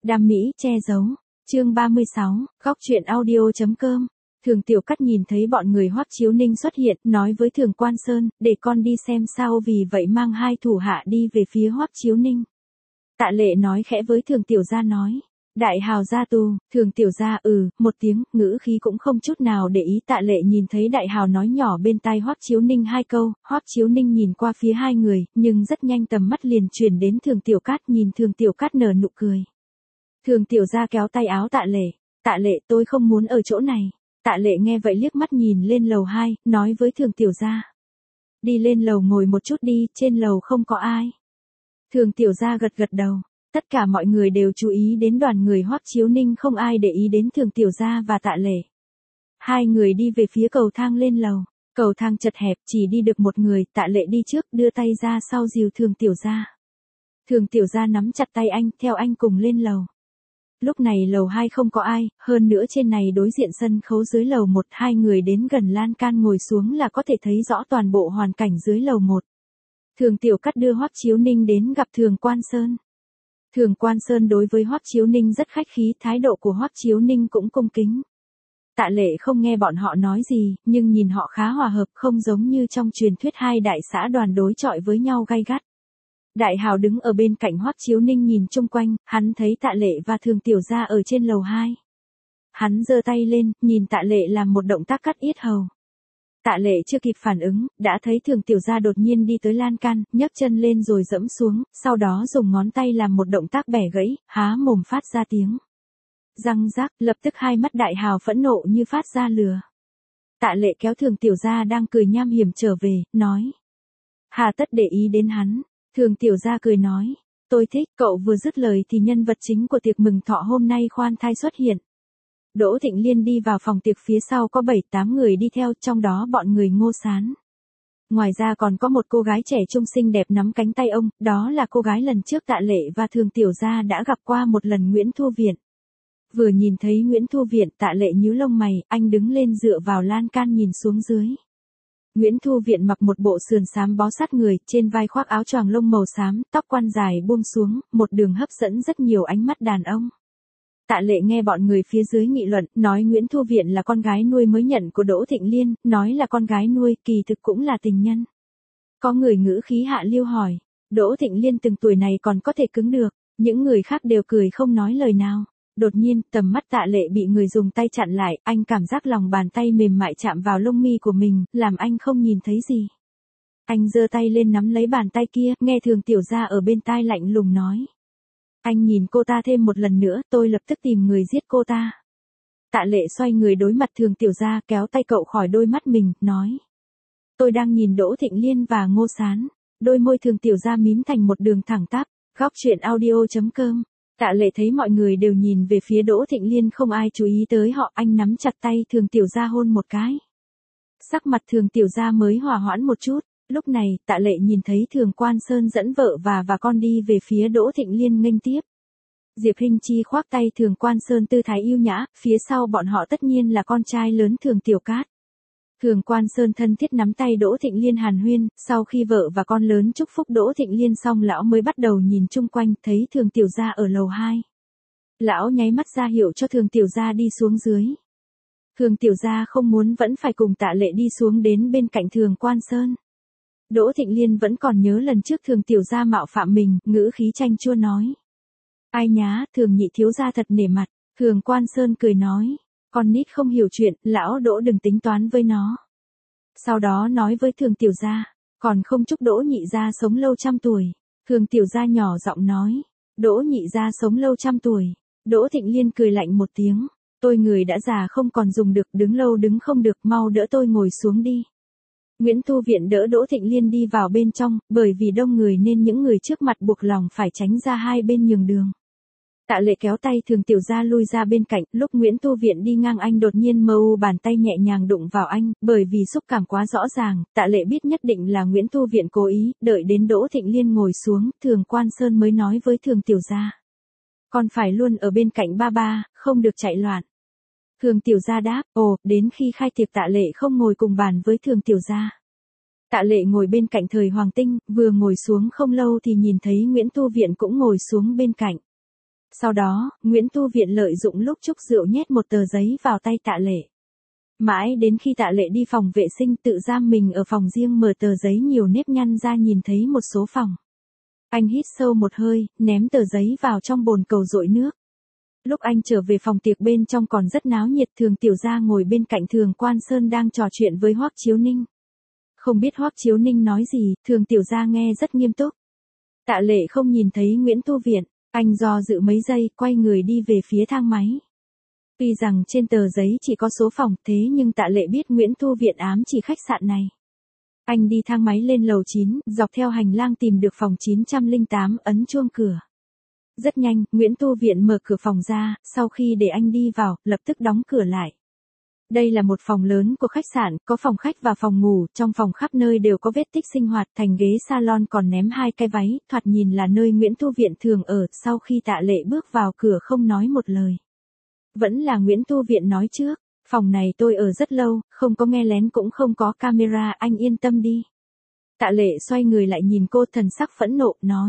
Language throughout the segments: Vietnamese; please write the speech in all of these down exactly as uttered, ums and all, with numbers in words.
Đam mỹ che giấu. Chương ba mươi sáu, góc truyện audio.com. Thường Tiểu Cát nhìn thấy bọn người Hoắc Chiếu Ninh xuất hiện, nói với Thường Quan Sơn, để con đi xem sao, vì vậy mang hai thủ hạ đi về phía Hoắc Chiếu Ninh. Tạ Lệ nói khẽ với Thường Tiểu Gia nói, đại hào ra tù. Thường Tiểu Gia ừ, một tiếng, ngữ khí cũng không chút nào để ý. Tạ Lệ nhìn thấy đại hào nói nhỏ bên tai Hoắc Chiếu Ninh hai câu, Hoắc Chiếu Ninh nhìn qua phía hai người, nhưng rất nhanh tầm mắt liền chuyển đến Thường Tiểu Cát, nhìn Thường Tiểu Cát nở nụ cười. Thường Tiểu Gia kéo tay áo Tạ Lệ, Tạ Lệ tôi không muốn ở chỗ này. Tạ Lệ nghe vậy liếc mắt nhìn lên lầu hai, nói với Thường Tiểu Gia. Đi lên lầu ngồi một chút đi, trên lầu không có ai. Thường Tiểu Gia gật gật đầu. Tất cả mọi người đều chú ý đến đoàn người Hoắc Chiếu Ninh, không ai để ý đến Thường Tiểu Gia và Tạ Lệ. Hai người đi về phía cầu thang lên lầu. Cầu thang chật hẹp, chỉ đi được một người. Tạ Lệ đi trước, đưa tay ra sau dìu Thường Tiểu Gia. Thường Tiểu Gia nắm chặt tay anh, theo anh cùng lên lầu. Lúc này lầu hai không có ai, hơn nữa trên này đối diện sân khấu dưới lầu một. Hai người đến gần lan can ngồi xuống là có thể thấy rõ toàn bộ hoàn cảnh dưới lầu một. Thường Tiểu Cát đưa Hoắc Chiếu Ninh đến gặp Thường Quan Sơn. Thường Quan Sơn đối với Hoắc Chiếu Ninh rất khách khí, thái độ của Hoắc Chiếu Ninh cũng cung kính. Tạ Lệ không nghe bọn họ nói gì, nhưng nhìn họ khá hòa hợp, không giống như trong truyền thuyết hai đại xã đoàn đối chọi với nhau gay gắt. Đại hào đứng ở bên cạnh Hoắc Chiếu Ninh nhìn chung quanh, hắn thấy Tạ Lệ và Thường Tiểu Gia ở trên lầu hai. Hắn giơ tay lên, nhìn Tạ Lệ làm một động tác cắt yết hầu. Tạ Lệ chưa kịp phản ứng, đã thấy Thường Tiểu Gia đột nhiên đi tới lan can, nhấc chân lên rồi dẫm xuống, sau đó dùng ngón tay làm một động tác bẻ gãy, há mồm phát ra tiếng răng rắc, lập tức hai mắt đại hào phẫn nộ như phát ra lửa. Tạ Lệ kéo Thường Tiểu Gia đang cười nham hiểm trở về, nói. Hà tất để ý đến hắn. Thường Tiểu Gia cười nói. Tôi thích. Cậu vừa dứt lời thì nhân vật chính của tiệc mừng thọ hôm nay khoan thai xuất hiện. Đỗ Thịnh Liên đi vào phòng tiệc, phía sau có bảy tám người đi theo, trong đó bọn người Ngô Sán. Ngoài ra còn có một cô gái trẻ trung xinh đẹp nắm cánh tay ông, đó là cô gái lần trước Tạ Lệ và Thường Tiểu Gia đã gặp qua một lần, Nguyễn Thu Viện. Vừa nhìn thấy Nguyễn Thu Viện, Tạ Lệ nhíu lông mày, anh đứng lên dựa vào lan can nhìn xuống dưới. Nguyễn Thu Viện mặc một bộ sườn xám bó sát người, trên vai khoác áo choàng lông màu xám, tóc quăn dài buông xuống, một đường hấp dẫn rất nhiều ánh mắt đàn ông. Tạ Lệ nghe bọn người phía dưới nghị luận, nói Nguyễn Thu Viện là con gái nuôi mới nhận của Đỗ Thịnh Liên, nói là con gái nuôi, kỳ thực cũng là tình nhân. Có người ngữ khí hạ lưu hỏi, Đỗ Thịnh Liên từng tuổi này còn có thể cứng được, những người khác đều cười không nói lời nào. Đột nhiên, tầm mắt Tạ Lệ bị người dùng tay chặn lại, anh cảm giác lòng bàn tay mềm mại chạm vào lông mi của mình, làm anh không nhìn thấy gì. Anh giơ tay lên nắm lấy bàn tay kia, nghe Thường Tiểu Gia ở bên tai lạnh lùng nói. Anh nhìn cô ta thêm một lần nữa, tôi lập tức tìm người giết cô ta. Tạ Lệ xoay người đối mặt Thường Tiểu Gia, kéo tay cậu khỏi đôi mắt mình, nói. Tôi đang nhìn Đỗ Thịnh Liên và Ngô Sán. Đôi môi Thường Tiểu Gia mím thành một đường thẳng tắp. Góc truyện audio.com. Tạ Lệ thấy mọi người đều nhìn về phía Đỗ Thịnh Liên, không ai chú ý tới họ, anh nắm chặt tay Thường Tiểu Gia hôn một cái. Sắc mặt Thường Tiểu Gia mới hòa hoãn một chút. Lúc này, Tạ Lệ nhìn thấy Thường Quan Sơn dẫn vợ và và con đi về phía Đỗ Thịnh Liên nghênh tiếp. Diệp Hinh Chi khoác tay Thường Quan Sơn tư thái yêu nhã, phía sau bọn họ tất nhiên là con trai lớn Thường Tiểu Cát. Thường Quan Sơn thân thiết nắm tay Đỗ Thịnh Liên hàn huyên, sau khi vợ và con lớn chúc phúc Đỗ Thịnh Liên xong, lão mới bắt đầu nhìn chung quanh, thấy Thường Tiểu Gia ở lầu hai. Lão nháy mắt ra hiệu cho Thường Tiểu Gia đi xuống dưới. Thường Tiểu Gia không muốn vẫn phải cùng Tạ Lệ đi xuống đến bên cạnh Thường Quan Sơn. Đỗ Thịnh Liên vẫn còn nhớ lần trước Thường Tiểu Gia mạo phạm mình, ngữ khí chanh chua nói. Ai nhá, Thường nhị thiếu gia thật nể mặt. Thường Quan Sơn cười nói. Con nít không hiểu chuyện, lão Đỗ đừng tính toán với nó. Sau đó nói với Thường Tiểu Gia, còn không chúc Đỗ nhị gia sống lâu trăm tuổi. Thường Tiểu Gia nhỏ giọng nói, Đỗ nhị gia sống lâu trăm tuổi. Đỗ Thịnh Liên cười lạnh một tiếng, tôi người đã già không còn dùng được, đứng lâu đứng không được, mau đỡ tôi ngồi xuống đi. Nguyễn Thu Viện đỡ Đỗ Thịnh Liên đi vào bên trong, bởi vì đông người nên những người trước mặt buộc lòng phải tránh ra hai bên nhường đường. Tạ Lệ kéo tay Thường Tiểu Gia lui ra bên cạnh, lúc Nguyễn Thu Viện đi ngang anh đột nhiên mơ u bàn tay nhẹ nhàng đụng vào anh, bởi vì xúc cảm quá rõ ràng, Tạ Lệ biết nhất định là Nguyễn Thu Viện cố ý, đợi đến Đỗ Thịnh Liên ngồi xuống, Thường Quan Sơn mới nói với Thường Tiểu Gia. Con phải luôn ở bên cạnh ba ba, không được chạy loạn. Thường Tiểu Gia đáp, ồ, đến khi khai tiệc Tạ Lệ không ngồi cùng bàn với Thường Tiểu Gia. Tạ Lệ ngồi bên cạnh Thời Hoàng Tinh, vừa ngồi xuống không lâu thì nhìn thấy Nguyễn Thu Viện cũng ngồi xuống bên cạnh. Sau đó, Nguyễn Tu Viện lợi dụng lúc chúc rượu nhét một tờ giấy vào tay Tạ Lệ. Mãi đến khi Tạ Lệ đi phòng vệ sinh tự giam mình ở phòng riêng mở tờ giấy nhiều nếp nhăn ra nhìn thấy một số phòng. Anh hít sâu một hơi, ném tờ giấy vào trong bồn cầu dội nước. Lúc anh trở về phòng tiệc bên trong còn rất náo nhiệt, Thường Tiểu Gia ngồi bên cạnh Thường Quan Sơn đang trò chuyện với Hoắc Chiếu Ninh. Không biết Hoắc Chiếu Ninh nói gì, Thường Tiểu Gia nghe rất nghiêm túc. Tạ Lệ không nhìn thấy Nguyễn Tu Viện, anh do dự mấy giây, quay người đi về phía thang máy. Tuy rằng trên tờ giấy chỉ có số phòng, thế nhưng Tạ Lệ biết Nguyễn Tu Viện ám chỉ khách sạn này. Anh đi thang máy lên lầu chín, dọc theo hành lang tìm được phòng chín không tám, ấn chuông cửa. Rất nhanh, Nguyễn Tu Viện mở cửa phòng ra, sau khi để anh đi vào, lập tức đóng cửa lại. Đây là một phòng lớn của khách sạn, có phòng khách và phòng ngủ, trong phòng khắp nơi đều có vết tích sinh hoạt, thành ghế salon còn ném hai cái váy, thoạt nhìn là nơi Nguyễn Tu Viện thường ở. Sau khi Tạ Lệ bước vào cửa không nói một lời. Vẫn là Nguyễn Tu Viện nói trước, phòng này tôi ở rất lâu, không có nghe lén cũng không có camera, anh yên tâm đi. Tạ Lệ xoay người lại nhìn cô, thần sắc phẫn nộ, nói.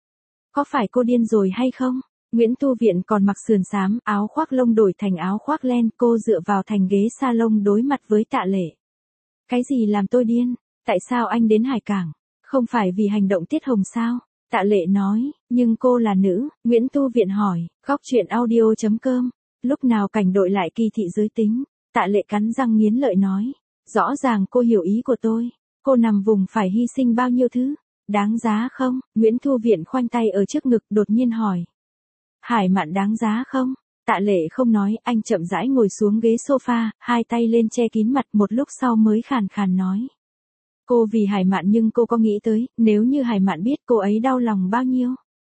Có phải cô điên rồi hay không? Nguyễn Tu Viện còn mặc sườn xám, áo khoác lông đổi thành áo khoác len, cô dựa vào thành ghế salon đối mặt với Tạ Lệ. Cái gì làm tôi điên? Tại sao anh đến Hải Cảng? Không phải vì hành động Tiết Hồng sao? Tạ Lệ nói, nhưng cô là nữ. Nguyễn Tu Viện hỏi, góc chuyện audio chấm com. Lúc nào cảnh đội lại kỳ thị giới tính? Tạ Lệ cắn răng nghiến lợi nói. Rõ ràng cô hiểu ý của tôi. Cô nằm vùng phải hy sinh bao nhiêu thứ? Đáng giá không? Nguyễn Tu Viện khoanh tay ở trước ngực đột nhiên hỏi. Hải Mạn đáng giá không? Tạ Lệ không nói, anh chậm rãi ngồi xuống ghế sofa, hai tay lên che kín mặt, một lúc sau mới khàn khàn nói. Cô vì Hải Mạn, nhưng cô có nghĩ tới, nếu như Hải Mạn biết cô ấy đau lòng bao nhiêu?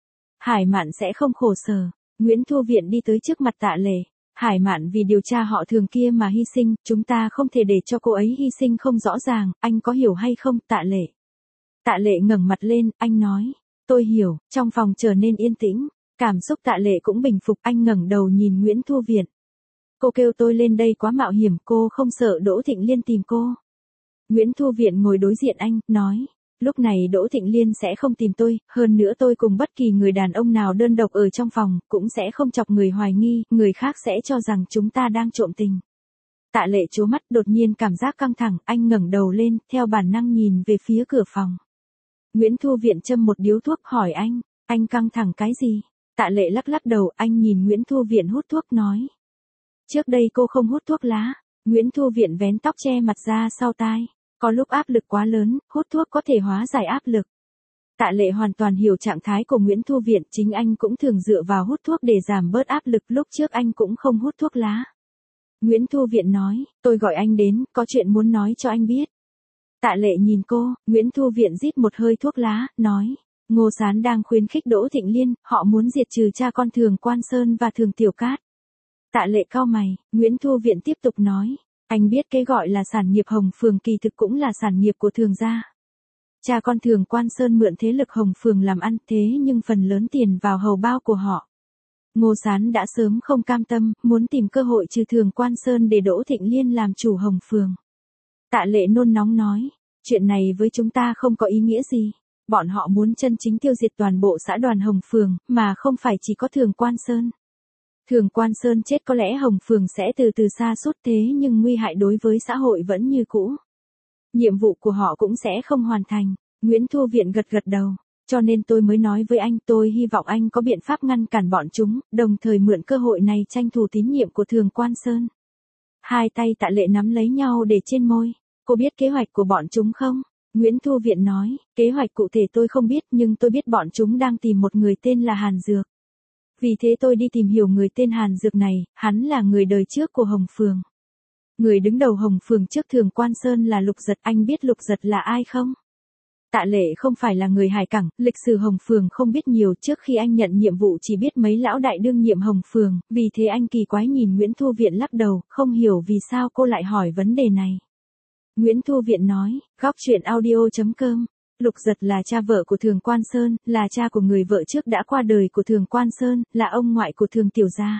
Hải Mạn sẽ không khổ sở. Nguyễn Tu Viện đi tới trước mặt Tạ Lệ. Hải Mạn vì điều tra họ Thường kia mà hy sinh, chúng ta không thể để cho cô ấy hy sinh không rõ ràng, anh có hiểu hay không? Tạ Lệ. Tạ Lệ ngẩng mặt lên, anh nói. Tôi hiểu. Trong phòng trở nên yên tĩnh. Cảm xúc Tạ Lệ cũng bình phục, anh ngẩng đầu nhìn Nguyễn Thu Viện. Cô kêu tôi lên đây quá mạo hiểm, cô không sợ Đỗ Thịnh Liên tìm cô? Nguyễn Thu Viện ngồi đối diện anh, nói. Lúc này Đỗ Thịnh Liên sẽ không tìm tôi, hơn nữa tôi cùng bất kỳ người đàn ông nào đơn độc ở trong phòng, cũng sẽ không chọc người hoài nghi, người khác sẽ cho rằng chúng ta đang trộm tình. Tạ Lệ trố mắt, đột nhiên cảm giác căng thẳng, anh ngẩng đầu lên, theo bản năng nhìn về phía cửa phòng. Nguyễn Thu Viện châm một điếu thuốc, hỏi anh, anh căng thẳng cái gì? Tạ Lệ lắc lắc đầu, anh nhìn Nguyễn Thu Viện hút thuốc nói. Trước đây cô không hút thuốc lá. Nguyễn Thu Viện vén tóc che mặt ra sau tai. Có lúc áp lực quá lớn, hút thuốc có thể hóa giải áp lực. Tạ Lệ hoàn toàn hiểu trạng thái của Nguyễn Thu Viện, chính anh cũng thường dựa vào hút thuốc để giảm bớt áp lực, lúc trước anh cũng không hút thuốc lá. Nguyễn Thu Viện nói, tôi gọi anh đến, có chuyện muốn nói cho anh biết. Tạ Lệ nhìn cô, Nguyễn Thu Viện rít một hơi thuốc lá, nói. Ngô Sán đang khuyến khích Đỗ Thịnh Liên, họ muốn diệt trừ cha con Thường Quan Sơn và Thường Tiểu Cát. Tạ Lệ cau mày, Nguyễn Thu Viện tiếp tục nói, anh biết cái gọi là sản nghiệp Hồng Phường kỳ thực cũng là sản nghiệp của Thường gia. Cha con Thường Quan Sơn mượn thế lực Hồng Phường làm ăn, thế nhưng phần lớn tiền vào hầu bao của họ. Ngô Sán đã sớm không cam tâm, muốn tìm cơ hội trừ Thường Quan Sơn để Đỗ Thịnh Liên làm chủ Hồng Phường. Tạ Lệ nôn nóng nói, chuyện này với chúng ta không có ý nghĩa gì. Bọn họ muốn chân chính tiêu diệt toàn bộ xã đoàn Hồng Phường, mà không phải chỉ có Thường Quan Sơn. Thường Quan Sơn chết có lẽ Hồng Phường sẽ từ từ sa sút, thế nhưng nguy hại đối với xã hội vẫn như cũ. Nhiệm vụ của họ cũng sẽ không hoàn thành. Nguyễn Thu Viện gật gật đầu. Cho nên tôi mới nói với anh, tôi hy vọng anh có biện pháp ngăn cản bọn chúng, đồng thời mượn cơ hội này tranh thủ tín nhiệm của Thường Quan Sơn. Hai tay Tạ Lệ nắm lấy nhau để trên môi. Cô biết kế hoạch của bọn chúng không? Nguyễn Thu Viện nói, kế hoạch cụ thể tôi không biết, nhưng tôi biết bọn chúng đang tìm một người tên là Hàn Dược. Vì thế tôi đi tìm hiểu người tên Hàn Dược này, hắn là người đời trước của Hồng Phường. Người đứng đầu Hồng Phường trước Thường Quan Sơn là Lục Giật, anh biết Lục Giật là ai không? Tạ Lệ không phải là người Hải Cảng, lịch sử Hồng Phường không biết nhiều, trước khi anh nhận nhiệm vụ chỉ biết mấy lão đại đương nhiệm Hồng Phường, vì thế anh kỳ quái nhìn Nguyễn Thu Viện lắc đầu, không hiểu vì sao cô lại hỏi vấn đề này. Nguyễn Thu Viện nói, góc chuyện audio chấm com. Lục Giật là cha vợ của Thường Quan Sơn, là cha của người vợ trước đã qua đời của Thường Quan Sơn, là ông ngoại của Thường Tiểu Gia.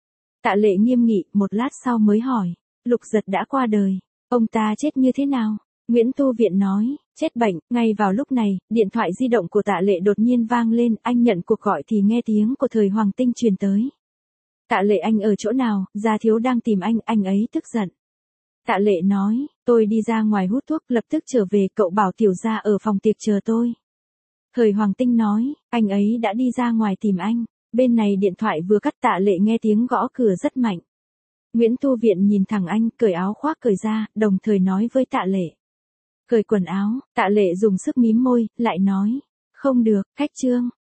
Tạ Lệ nghiêm nghị, một lát sau mới hỏi, Lục Giật đã qua đời, ông ta chết như thế nào? Nguyễn Tu Viện nói, chết bệnh, ngay vào lúc này, điện thoại di động của Tạ Lệ đột nhiên vang lên, anh nhận cuộc gọi thì nghe tiếng của Thời Hoàng Tinh truyền tới. Tạ Lệ, anh ở chỗ nào, Gia Thiếu đang tìm anh, anh ấy tức giận. Tạ Lệ nói, tôi đi ra ngoài hút thuốc, lập tức trở về, cậu bảo Tiểu Gia ở phòng tiệc chờ tôi. Thời Hoàng Tinh nói, anh ấy đã đi ra ngoài tìm anh. Bên này điện thoại vừa cắt, Tạ Lệ nghe tiếng gõ cửa rất mạnh. Nguyễn Tu Viện nhìn thẳng anh, cởi áo khoác cởi ra, đồng thời nói với Tạ Lệ. Cởi quần áo, Tạ Lệ dùng sức mím môi, lại nói, không được, khách trương.